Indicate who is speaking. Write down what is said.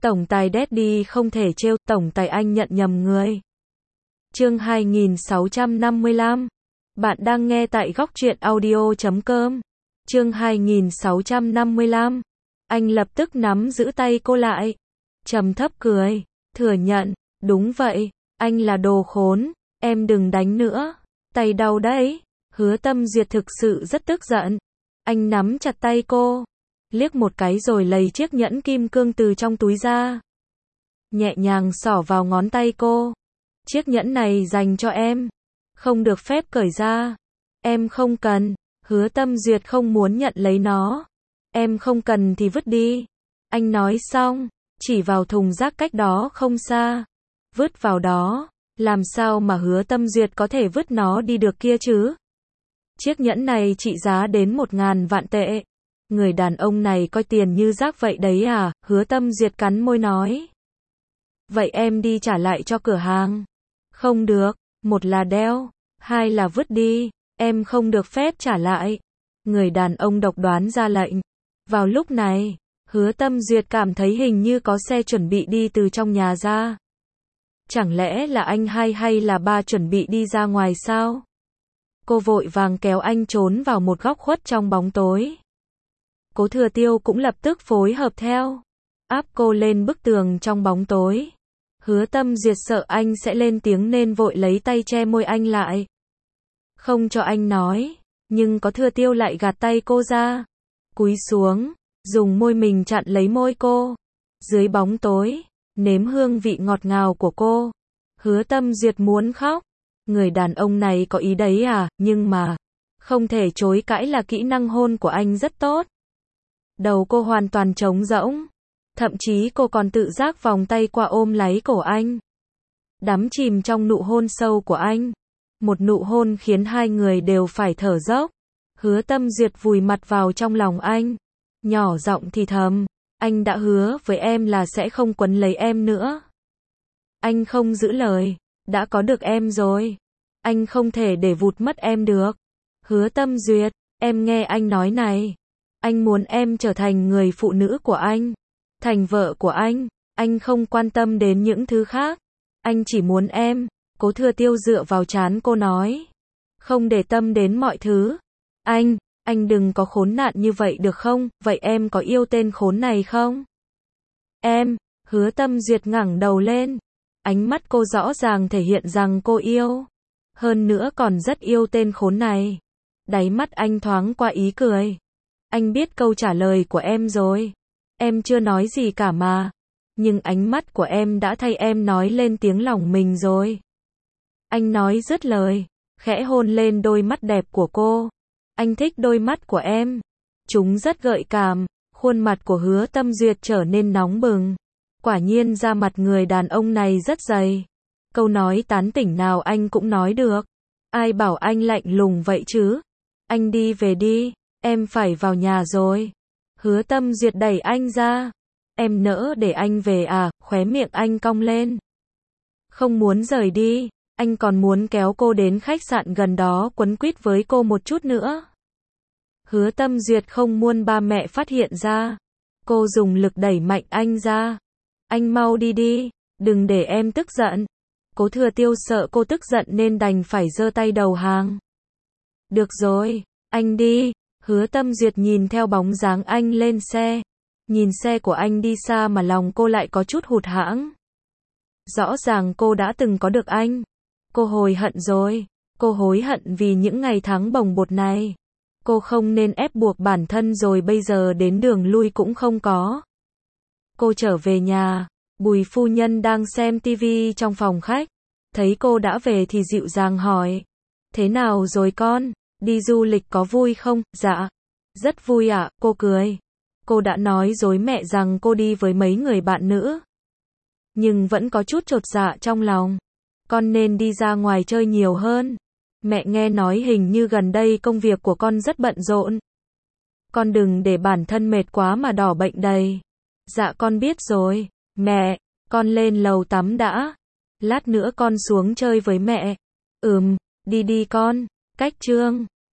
Speaker 1: Tổng tài Daddy không thể trêu, tổng tài anh nhận nhầm người. Chương 2655. Bạn đang nghe tại góc truyện audio.com. Chương 2655. Anh lập tức nắm giữ tay cô lại. Trầm thấp cười, thừa nhận, đúng vậy, anh là đồ khốn, em đừng đánh nữa, tay đau đấy. Hứa Tâm Duyệt thực sự rất tức giận. Anh nắm chặt tay cô, liếc một cái rồi lấy chiếc nhẫn kim cương từ trong túi ra. Nhẹ nhàng xỏ vào ngón tay cô. Chiếc nhẫn này dành cho em, không được phép cởi ra. Em không cần. Hứa Tâm Duyệt không muốn nhận lấy nó. Em không cần thì vứt đi. Anh nói xong, chỉ vào thùng rác cách đó không xa. Vứt vào đó. Làm sao mà Hứa Tâm Duyệt có thể vứt nó đi được kia chứ? Chiếc nhẫn này trị giá đến 1.000 vạn tệ. Người đàn ông này coi tiền như rác vậy đấy à? Hứa Tâm Duyệt cắn môi nói. Vậy em đi trả lại cho cửa hàng. Không được, một là đeo, hai là vứt đi, em không được phép trả lại. Người đàn ông độc đoán ra lệnh. Vào lúc này, Hứa Tâm Duyệt cảm thấy hình như có xe chuẩn bị đi từ trong nhà ra. Chẳng lẽ là anh hai hay là ba chuẩn bị đi ra ngoài sao? Cô vội vàng kéo anh trốn vào một góc khuất trong bóng tối. Cố Thừa Tiêu cũng lập tức phối hợp theo, áp cô lên bức tường trong bóng tối. Hứa Tâm Duyệt sợ anh sẽ lên tiếng nên vội lấy tay che môi anh lại. Không cho anh nói, nhưng Cố Thừa Tiêu lại gạt tay cô ra. Cúi xuống, dùng môi mình chặn lấy môi cô. Dưới bóng tối, nếm hương vị ngọt ngào của cô. Hứa Tâm Duyệt muốn khóc. Người đàn ông này có ý đấy à, nhưng mà không thể chối cãi là kỹ năng hôn của anh rất tốt. Đầu cô hoàn toàn trống rỗng. Thậm chí cô còn tự giác vòng tay qua ôm lấy cổ anh. Đắm chìm trong nụ hôn sâu của anh. Một nụ hôn khiến hai người đều phải thở dốc. Hứa Tâm Duyệt vùi mặt vào trong lòng anh. Nhỏ giọng thì thầm. Anh đã hứa với em là sẽ không quấn lấy em nữa. Anh không giữ lời. Đã có được em rồi. Anh không thể để vụt mất em được. Hứa Tâm Duyệt, em nghe anh nói này. Anh muốn em trở thành người phụ nữ của anh. Thành vợ của anh không quan tâm đến những thứ khác. Anh chỉ muốn em. Cố Thừa Tiêu dựa vào trán cô nói. Không để tâm đến mọi thứ. Anh đừng có khốn nạn như vậy được không? Vậy em có yêu tên khốn này không? Em. Hứa Tâm Duyệt ngẩng đầu lên. Ánh mắt cô rõ ràng thể hiện rằng cô yêu. Hơn nữa còn rất yêu tên khốn này. Đáy mắt anh thoáng qua ý cười. Anh biết câu trả lời của em rồi. Em chưa nói gì cả mà. Nhưng ánh mắt của em đã thay em nói lên tiếng lòng mình rồi. Anh nói dứt lời, khẽ hôn lên đôi mắt đẹp của cô. Anh thích đôi mắt của em. Chúng rất gợi cảm. Khuôn mặt của Hứa Tâm Duyệt trở nên nóng bừng. Quả nhiên da mặt người đàn ông này rất dày. Câu nói tán tỉnh nào anh cũng nói được. Ai bảo anh lạnh lùng vậy chứ? Anh đi về đi, em phải vào nhà rồi. Hứa Tâm Duyệt đẩy anh ra. Em nỡ để anh về à? Khóe miệng anh cong lên. Không muốn rời đi, anh còn muốn kéo cô đến khách sạn gần đó quấn quýt với cô một chút nữa. Hứa Tâm Duyệt không muốn ba mẹ phát hiện ra. Cô dùng lực đẩy mạnh anh ra. Anh mau đi đi, đừng để em tức giận. Cố Thừa Tiêu sợ cô tức giận nên đành phải giơ tay đầu hàng. Được rồi, anh đi. Hứa Tâm Duyệt nhìn theo bóng dáng anh lên xe. Nhìn xe của anh đi xa mà lòng cô lại có chút hụt hẫng. Rõ ràng cô đã từng có được anh. Cô hối hận rồi. Cô hối hận vì những ngày tháng bồng bột này. Cô không nên ép buộc bản thân rồi bây giờ đến đường lui cũng không có. Cô trở về nhà. Bùi phu nhân đang xem tivi trong phòng khách. Thấy cô đã về thì dịu dàng hỏi. Thế nào rồi con? Đi du lịch có vui không? Dạ. Rất vui ạ, cô cười. Cô đã nói dối mẹ rằng cô đi với mấy người bạn nữ. Nhưng vẫn có chút chột dạ trong lòng. Con nên đi ra ngoài chơi nhiều hơn. Mẹ nghe nói hình như gần đây công việc của con rất bận rộn. Con đừng để bản thân mệt quá mà đỏ bệnh đầy. Dạ con biết rồi. Mẹ, con lên lầu tắm đã. Lát nữa con xuống chơi với mẹ. Đi đi con. Cách Trương.